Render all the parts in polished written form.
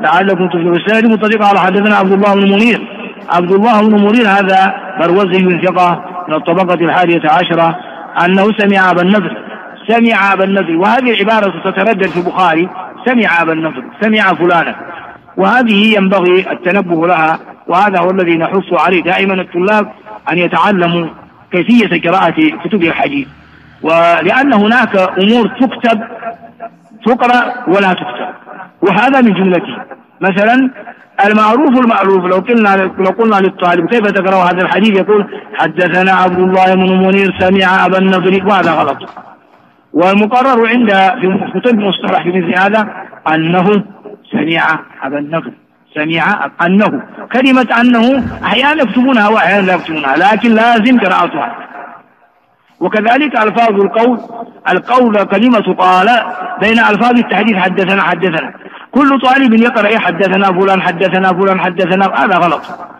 لعلكم تفلحون. السند متصل قال حدثنا عبد الله بن منير. عبد الله بن منير هذا مروزي ثقة من الطبقة 11 أنه سمع أبا النضر. سمع أبا النضر، وهذه العبارة تتردد في البخاري، سمع أبا النضر، سمع فلانا، وهذه ينبغي التنبه لها، وهذا هو الذي نحث عليه دائما الطلاب أن يتعلموا كيفية قراءة كتب الحديث، ولأن هناك أمور تكتب تقرأ ولا تكتب، وهذا من جملته. مثلا المعروف لو قلنا للطالب كيف تقرأ هذا الحديث يقول حدثنا عبد الله بن منير سمع أبا النضر، وهذا غلط. والمقرر عند في كتب مصطلح في مثل هذا أنه سمع أبا النضر، سمع أنه. كلمة أنه أحيانا يكتبونها وأحيانا لا يكتبونها، لكن لازم قراءتها. وكذلك ألفاظ القول كلمة قال بين ألفاظ التحديث حدثنا. كل طالب يقرأ حدثنا فلان حدثنا فلان حدثنا، هذا غلط.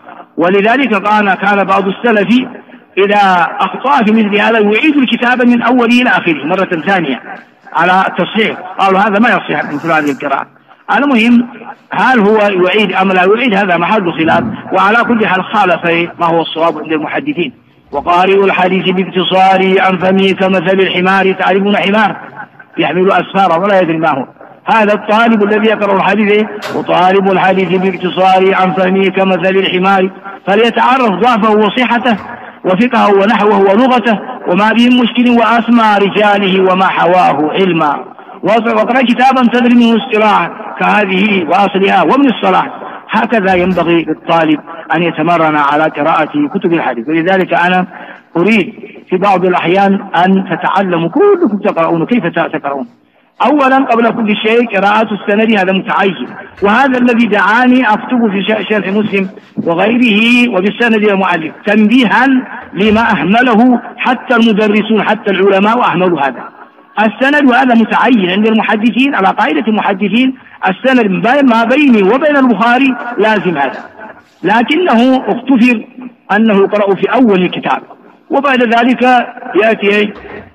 ولذلك كان بعض السلف إذا أخطأ في مثل هذا يعيد الكتاب من أوله إلى آخره مرة ثانية على التصحيح، قالوا هذا ما يصح من هذه القراءة. المهم هل هو يعيد أم لا يعيد هذا محل خلاف، وعلى كل حال خالف ما هو الصواب عند المحدثين. وقارئ الحديث باختصار عن فمه كمثل الحمار، تعرفون حمار يحمل أسفارا ولا يدري ما هو، هذا الطالب الذي يقرأ الحديث. وطالب الحديث باختصار عن فمه كمثل الحمار، فليتعرف ضعفه وصحته وفقهه ونحوه ولغته وما به مشكل وأسمى رجاله وما حواه علما، واقرأ كتابا تدري منه اصطلاحا كهذه وأصلها ومن الصلاح. هكذا ينبغي للطالب أن يتمرن على قراءة كتب الحديث. ولذلك أنا أريد في بعض الأحيان أن تتعلموا كلكم تقرؤون كيف تقرؤون. أولا قبل كل شيء قراءة السند هذا متعين، وهذا الذي دعاني أكتب في شرح مسلم وغيره وبالسند المؤلف تنبيها لما أهمله حتى المدرسون حتى العلماء أهملوا هذا السند، وهذا متعين عند المحدثين على قاعدة المحدثين. السند ما بيني وبين البخاري لازم هذا، لكنه اختفر أنه يقرأ في أول الكتاب، وبعد ذلك يأتي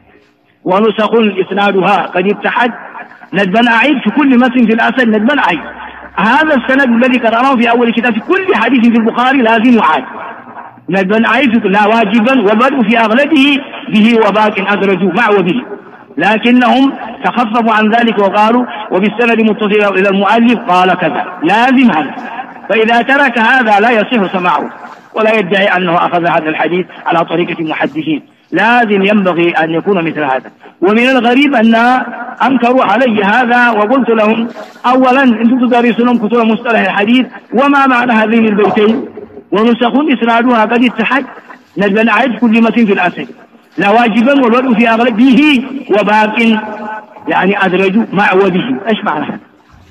ونسخ إسنادها قد اتحد ندبا أعيد في كل متن في الأسد ندبا أعيد. هذا السند الذي قرأناه في أول الكتاب في كل حديث في البخاري لازم يعاد ندبا أعيد لا واجبا، والبدء في أغلبه به وباق أدرجوا مع وبه، لكنهم تخففوا عن ذلك وقالوا وبالسند متصل إلى المؤلف قال كذا، لازم هذا. فإذا ترك هذا لا يصح سماعه ولا يدعي أنه أخذ هذا الحديث على طريقة المحدثين، لازم ينبغي أن يكون مثل هذا. ومن الغريب أن أنكروا علي هذا، وقلت لهم أولا أنتم تدرسون كتب مصطلح الحديث وما معنى هذين البيتين ونسخ إسنادها قد اتحد ندبا أعد كل متن في الأسد لا واجبا والبدء في أغلب به وباق يعني أدرج مع وبه، إيش معنى هذا؟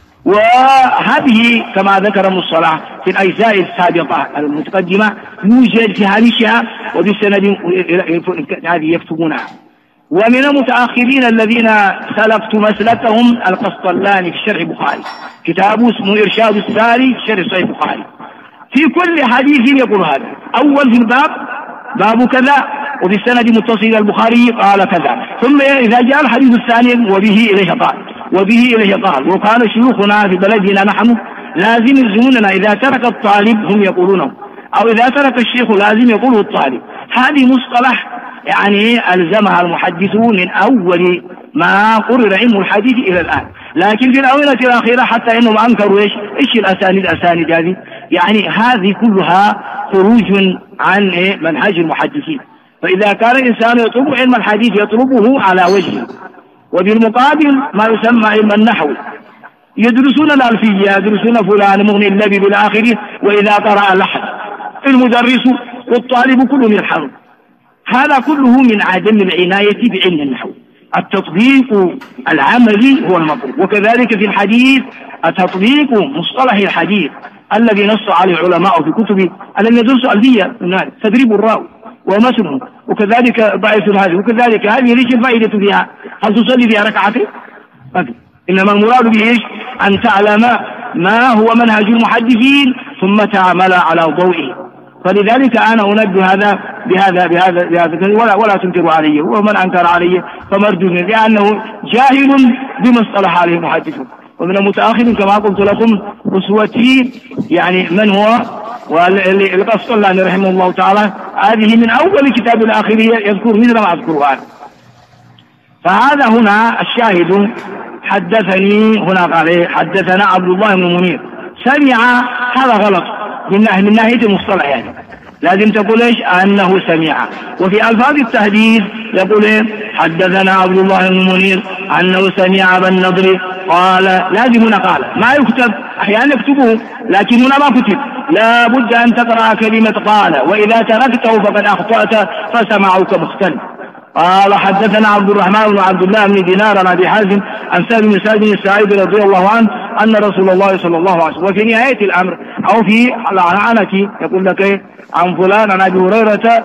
وهذه كما ذكر المصطلح في الأجزاء السابقة المتقدمة يوجد في هامشها وبالسند هذه يكتبونها. ومن المتأخرين الذين سلكت مسلكهم القسطلاني في شرح البخاري، كتابه اسمه إرشاد الساري في شرح صحيح البخاري، في كل حديث يقول هذا أول في الباب باب كذا وبالسند متصل إلى البخاري قال كذا، ثم إذا جاء الحديث الثاني وبه إليه قال وبه إليه قال. وكان شيوخنا في بلدنا نحن لازم يلزموننا إذا ترك الطالب هم يقولونه، أو إذا ترك الشيخ لازم يقوله الطالب. هذه مصطلح يعني ألزمها المحدثون من أول ما قرر علم الحديث إلى الآن، لكن في الآونة الأخيرة حتى إنهم أنكروا إيش الأسانيد هذه، يعني هذه كلها خروج عن منهج المحدثين. فإذا كان الإنسان يطلب علم الحديث يطلبه على وجهه. وبالمقابل ما يسمى علم النحو يدرسون الألفية، يدرسون فلان مغني اللبي بالآخره، وإذا قرأ لحن المدرس والطالب كلهم يلحنون. هذا كله من عدم العناية بعلم النحو. التطبيق العملي هو المطلوب. وكذلك في الحديث التطبيق مصطلح الحديث الذي نص عليه العلماء في كتب الذين يدرسوا ألفية تدريب الراوي ومثله، وكذلك ضعيف هذه، وكذلك هذه ليش الفائدة فيها؟ هل تصلي فيها ركعتين؟ إنما المراد به إيش؟ أن تعلم ما هو منهج المحدثين ثم تعمل على ضوئه. فلذلك أنا أنبه هذا بهذا ولا تنكروا عليه، ومن أنكر عليه فمردود، لأنه جاهل بما اصطلح عليه المحدثون. ومن المتأخر كما قلت لكم أسوتي يعني من هو، والقسطلاني رحمه الله تعالى هذه من أول كتاب الآخرية يذكر مثل ما أذكرها. فهذا هنا الشاهد حدثني، هنا قال حدثنا عبد الله بن منير سمع، هذا غلط من ناحية المصطلح، يعني لازم تقول ايش انه سمع. وفي الفاظ التحديث يقول حدثنا عبد الله بن منير انه سمع ابا النضر قال، لازم هنا قال، ما يكتب، احيانا يكتبه لكن هنا ما كتب، لا بد ان تقرا كلمه قال، واذا تركته فقد اخطات فسمعك مختل. قال حدثنا عبد الرحمن بن عبد الله بن دينار عن ابي حازم عن سالم بن سعد بن الساعدي رضي الله عنه ان رسول الله صلى الله عليه وسلم، وفي نهايه الامر او في العنعنه يقول لك عن فلان عن ابي هريره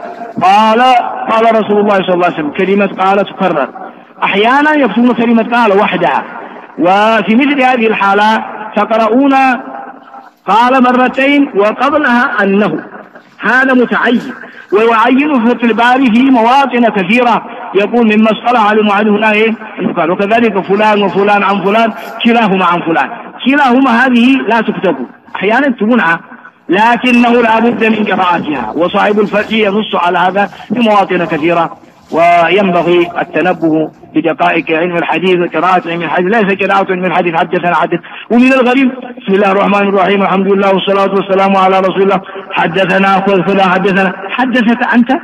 قال رسول الله صلى الله عليه وسلم، كلمه قال تكرر، احيانا يكتبون كلمه قال وحدها. وفي مثل هذه الحاله تقرؤون قال مرتين وقبلها انه، هذا متعين، ويعين في الباري في مواطن كثيرة، يقول مما اصطلح على معلم هنا قال، وكذلك فلان وفلان عن فلان كلاهما عن فلان، كلاهما هذه لا تكتب، أحيانا تكتبونها لكنه لا بد من قراءتها، وصاحب الفتح ينص على هذا في مواطن كثيرة. وينبغي التنبه بدقائق علم الحديث وقراءة علم الحديث، ليس قراءة علم الحديث حدثنا حدث. ومن الغريب بسم الله الرحمن الرحيم الحمد لله والصلاة والسلام على رسول الله، حدثنا فلان حدثنا، حدثك أنت؟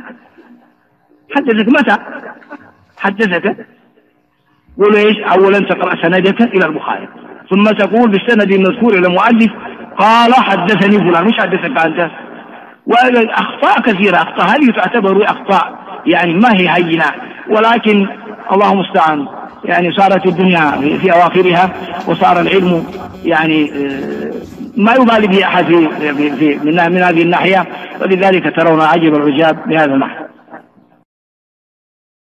حدثك متى؟ حدثك قول إيش؟ أولا تقرأ سندك إلى البخاري، ثم تقول بالسند المذكور إلى المؤلف قال حدثني فلان، مش حدثك أنت. وأخطاء كثيرة، أخطاء هذه تعتبر أخطاء يعني ما هي هينة، ولكن الله المستعان، يعني صارت الدنيا في أواخرها، وصار العلم يعني ما يبالي به أحد من هذه الناحية، ولذلك ترون عجب العجاب بهذا النحو.